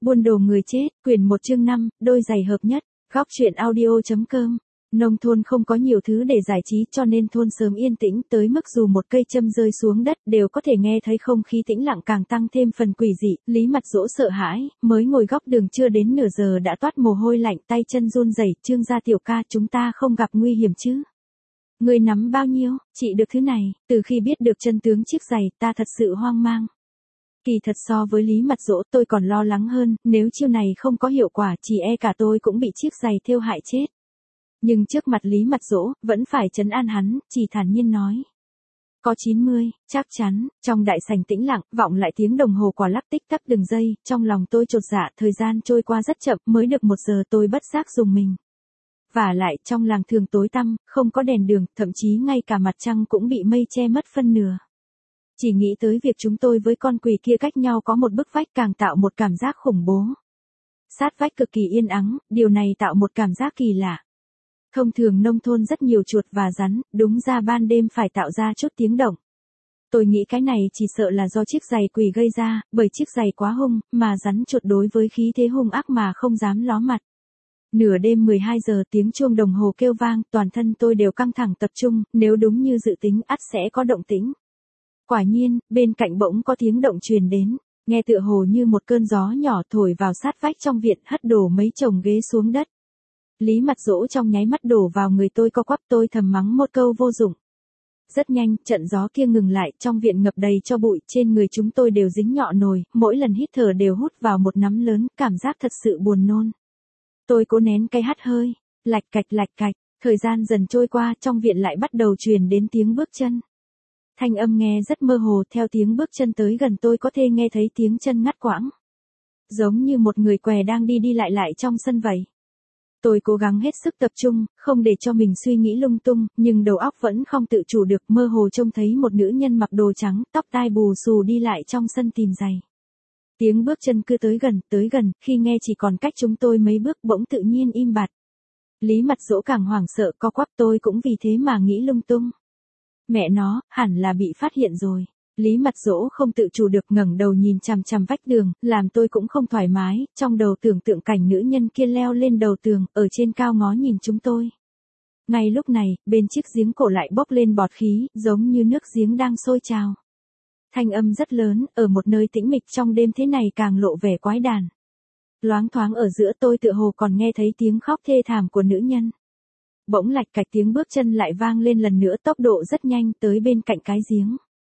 Buôn đồ người chết, quyển 1 chương 5, đôi giày hợp nhất, góc truyện audio.com. Nông thôn không có nhiều thứ để giải trí cho nên thôn sớm yên tĩnh tới mức dù một cây châm rơi xuống đất đều có thể nghe thấy không khí tĩnh lặng càng tăng thêm phần quỷ dị. Lý Mặt Dỗ sợ hãi, mới ngồi góc đường chưa đến nửa giờ đã toát mồ hôi lạnh, tay chân run rẩy. Trương gia tiểu ca, chúng ta không gặp nguy hiểm chứ? Ngươi nắm bao nhiêu, chị được thứ này? Từ khi biết được chân tướng chiếc giày, ta thật sự hoang mang. Kỳ thật so với Lý Mặt Dỗ tôi còn lo lắng hơn, nếu chiêu này không có hiệu quả chỉ e cả tôi cũng bị chiếc giày thêu hại chết. Nhưng trước mặt Lý Mặt Dỗ, vẫn phải trấn an hắn, chỉ thản nhiên nói. Có 90, chắc chắn. Trong đại sảnh tĩnh lặng, vọng lại tiếng đồng hồ quả lắc tích tắc từng giây, trong lòng tôi chột dạ, thời gian trôi qua rất chậm, mới được 1 giờ tôi bất giác rùng mình. Vả lại, trong làng thường tối tăm, không có đèn đường, thậm chí ngay cả mặt trăng cũng bị mây che mất phân nửa. Chỉ nghĩ tới việc chúng tôi với con quỷ kia cách nhau có một bức vách càng tạo một cảm giác khủng bố. Sát vách cực kỳ yên ắng, điều này tạo một cảm giác kỳ lạ. Thông thường nông thôn rất nhiều chuột và rắn, đúng ra ban đêm phải tạo ra chút tiếng động. Tôi nghĩ cái này chỉ sợ là do chiếc giày quỷ gây ra, bởi chiếc giày quá hung, mà rắn chuột đối với khí thế hung ác mà không dám ló mặt. Nửa đêm 12 giờ tiếng chuông đồng hồ kêu vang, toàn thân tôi đều căng thẳng tập trung, nếu đúng như dự tính ắt sẽ có động tĩnh. Quả nhiên, bên cạnh bỗng có tiếng động truyền đến, nghe tựa hồ như một cơn gió nhỏ thổi vào sát vách trong viện, hất đổ mấy chồng ghế xuống đất. Lý Mặt Dỗ trong nháy mắt đổ vào người tôi, co quắp, tôi thầm mắng một câu vô dụng. Rất nhanh, trận gió kia ngừng lại, trong viện ngập đầy cho bụi, trên người chúng tôi đều dính nhọ nồi, mỗi lần hít thở đều hút vào một nắm lớn, cảm giác thật sự buồn nôn. Tôi cố nén cái hắt hơi, lạch cạch, thời gian dần trôi qua, trong viện lại bắt đầu truyền đến tiếng bước chân. Thanh âm nghe rất mơ hồ, theo tiếng bước chân tới gần tôi có thể nghe thấy tiếng chân ngắt quãng. Giống như một người què đang đi lại trong sân vậy. Tôi cố gắng hết sức tập trung, không để cho mình suy nghĩ lung tung, nhưng đầu óc vẫn không tự chủ được, mơ hồ trông thấy một nữ nhân mặc đồ trắng, tóc tai bù xù đi lại trong sân tìm giày. Tiếng bước chân cứ tới gần, khi nghe chỉ còn cách chúng tôi mấy bước bỗng tự nhiên im bặt. Lý Mặt Dỗ càng hoảng sợ, co quắp, tôi cũng vì thế mà nghĩ lung tung. Mẹ nó, hẳn là bị phát hiện rồi. Lý Mặt Dỗ không tự chủ được ngẩng đầu nhìn chằm chằm vách đường, làm tôi cũng không thoải mái, trong đầu tưởng tượng cảnh nữ nhân kia leo lên đầu tường, ở trên cao ngó nhìn chúng tôi. Ngay lúc này, bên chiếc giếng cổ lại bốc lên bọt khí, giống như nước giếng đang sôi trào. Thanh âm rất lớn, ở một nơi tĩnh mịch trong đêm thế này càng lộ vẻ quái đản. Loáng thoáng ở giữa tôi tựa hồ còn nghe thấy tiếng khóc thê thảm của nữ nhân. Bỗng lạch cạch tiếng bước chân lại vang lên lần nữa, tốc độ rất nhanh, tới bên cạnh cái giếng.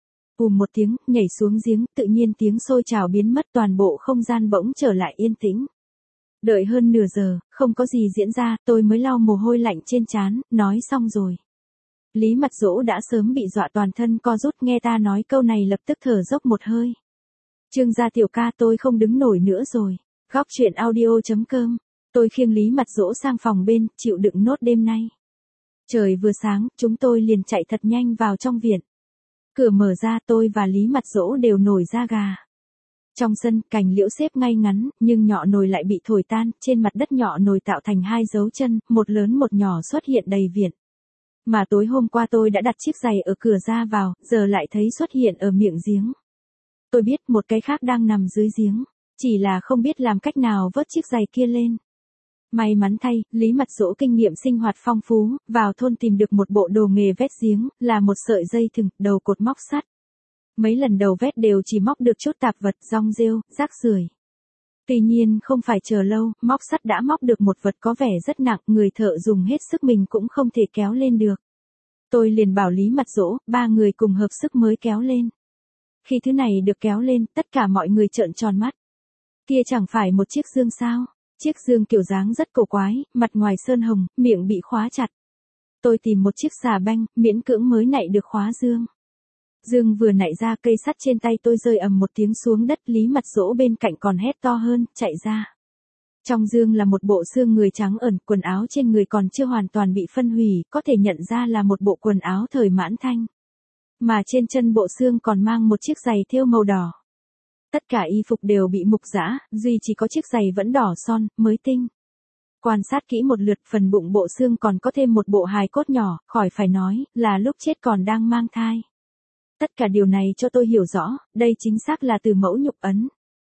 Một tiếng, nhảy xuống giếng, tự nhiên tiếng sôi trào biến mất, toàn bộ không gian bỗng trở lại yên tĩnh. Đợi hơn nửa giờ, không có gì diễn ra, tôi mới lau mồ hôi lạnh trên trán, nói xong rồi. Lý Mặt Dỗ đã sớm bị dọa toàn thân co rút, nghe ta nói câu này lập tức thở dốc một hơi. Trương gia tiểu ca, tôi không đứng nổi nữa rồi. Góc truyện audio.com. Tôi khiêng Lý Mặt Dỗ sang phòng bên, chịu đựng nốt đêm nay. Trời vừa sáng, chúng tôi liền chạy thật nhanh vào trong viện. Cửa mở ra, tôi và Lý Mặt Dỗ đều nổi da gà. Trong sân, cành liễu xếp ngay ngắn, nhưng nhọ nồi lại bị thổi tan, trên mặt đất nhọ nồi tạo thành 2 dấu chân, một lớn một nhỏ xuất hiện đầy viện. Mà tối hôm qua tôi đã đặt chiếc giày ở cửa ra vào, giờ lại thấy xuất hiện ở miệng giếng. Tôi biết một cái khác đang nằm dưới giếng, chỉ là không biết làm cách nào vớt chiếc giày kia lên. May mắn thay, Lý Mặt Dỗ kinh nghiệm sinh hoạt phong phú, vào thôn tìm được một bộ đồ nghề vét giếng, là một sợi dây thừng, đầu cột móc sắt. Mấy lần đầu vét đều chỉ móc được chút tạp vật, rong rêu, rác rưởi. Tuy nhiên không phải chờ lâu, móc sắt đã móc được một vật có vẻ rất nặng, người thợ dùng hết sức mình cũng không thể kéo lên được. Tôi liền bảo Lý Mặt Dỗ, 3 người cùng hợp sức mới kéo lên. Khi thứ này được kéo lên, tất cả mọi người trợn tròn mắt. Kia chẳng phải một chiếc dương sao? Chiếc dương kiểu dáng rất cổ quái, mặt ngoài sơn hồng, miệng bị khóa chặt. Tôi tìm một chiếc xà beng, miễn cưỡng mới nạy được khóa dương. Dương vừa nạy ra, cây sắt trên tay tôi rơi ầm một tiếng xuống đất, Lý Mặt Dỗ bên cạnh còn hét to hơn, chạy ra. Trong dương là một bộ xương người trắng ẩn, quần áo trên người còn chưa hoàn toàn bị phân hủy, có thể nhận ra là một bộ quần áo thời Mãn Thanh. Mà trên chân bộ xương còn mang một chiếc giày thêu màu đỏ. Tất cả y phục đều bị mục rã, duy chỉ có chiếc giày vẫn đỏ son, mới tinh. Quan sát kỹ một lượt, phần bụng bộ xương còn có thêm một bộ hài cốt nhỏ, khỏi phải nói, là lúc chết còn đang mang thai. Tất cả điều này cho tôi hiểu rõ, đây chính xác là từ mẫu nhục ấn.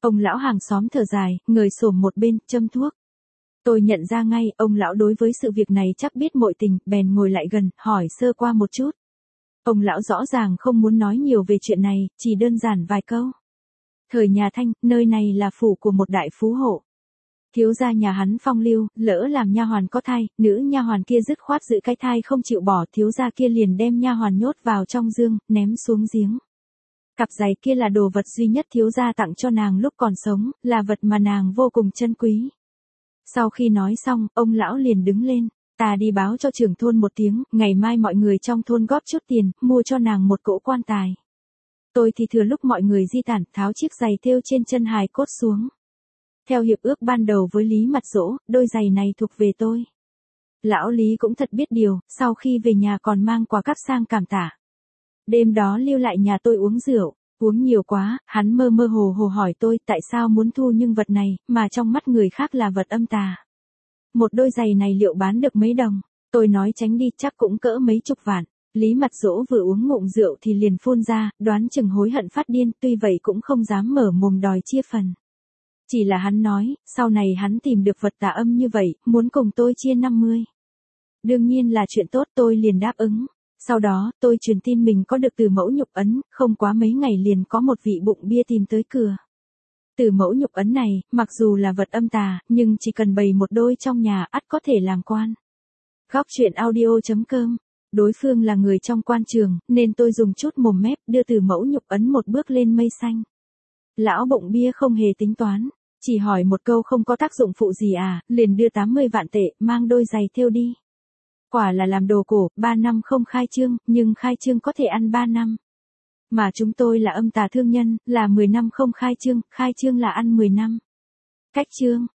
Ông lão hàng xóm thở dài, ngồi xổm một bên, châm thuốc. Tôi nhận ra ngay, ông lão đối với sự việc này chắc biết mọi tình, bèn ngồi lại gần, hỏi sơ qua một chút. Ông lão rõ ràng không muốn nói nhiều về chuyện này, chỉ đơn giản vài câu. Thời nhà Thanh, nơi này là phủ của một đại phú hộ. Thiếu gia nhà hắn phong lưu, lỡ làm nha hoàn có thai, nữ nha hoàn kia dứt khoát giữ cái thai không chịu bỏ, thiếu gia kia liền đem nha hoàn nhốt vào trong giương, ném xuống giếng. Cặp giày kia là đồ vật duy nhất thiếu gia tặng cho nàng lúc còn sống, là vật mà nàng vô cùng trân quý. Sau khi nói xong, ông lão liền đứng lên, ta đi báo cho trưởng thôn một tiếng, ngày mai mọi người trong thôn góp chút tiền, mua cho nàng một cỗ quan tài. Tôi thì thừa lúc mọi người di tản, tháo chiếc giày thêu trên chân hài cốt xuống. Theo hiệp ước ban đầu với Lý Mặt Dỗ, đôi giày này thuộc về tôi. Lão Lý cũng thật biết điều, sau khi về nhà còn mang quà cáp sang cảm tạ. Đêm đó lưu lại nhà tôi uống rượu, uống nhiều quá, hắn mơ mơ hồ hồ hỏi tôi tại sao muốn thu nhưng vật này, mà trong mắt người khác là vật âm tà. Một đôi giày này liệu bán được mấy đồng? Tôi nói tránh đi, chắc cũng cỡ mấy chục vạn. Lý Mặt Dỗ vừa uống ngụm rượu thì liền phun ra, đoán chừng hối hận phát điên, tuy vậy cũng không dám mở mồm đòi chia phần. Chỉ là hắn nói, sau này hắn tìm được vật tà âm như vậy, muốn cùng tôi chia 50. Đương nhiên là chuyện tốt, tôi liền đáp ứng. Sau đó, tôi truyền tin mình có được Từ Mẫu Nhục Ấn, không quá mấy ngày liền có một vị bụng bia tìm tới cửa. Từ Mẫu Nhục Ấn này, mặc dù là vật âm tà, nhưng chỉ cần bày một đôi trong nhà, ắt có thể làm quan. Góc truyện audio.com. Đối phương là người trong quan trường, nên tôi dùng chút mồm mép, đưa Từ Mẫu Nhục Ấn một bước lên mây xanh. Lão bụng bia không hề tính toán, chỉ hỏi một câu không có tác dụng phụ gì à, liền đưa 80 vạn tệ, mang đôi giày thêu đi. Quả là làm đồ cổ, 3 năm không khai trương, nhưng khai trương có thể ăn 3 năm. Mà chúng tôi là âm tà thương nhân, là 10 năm không khai trương là ăn 10 năm. Cách trương.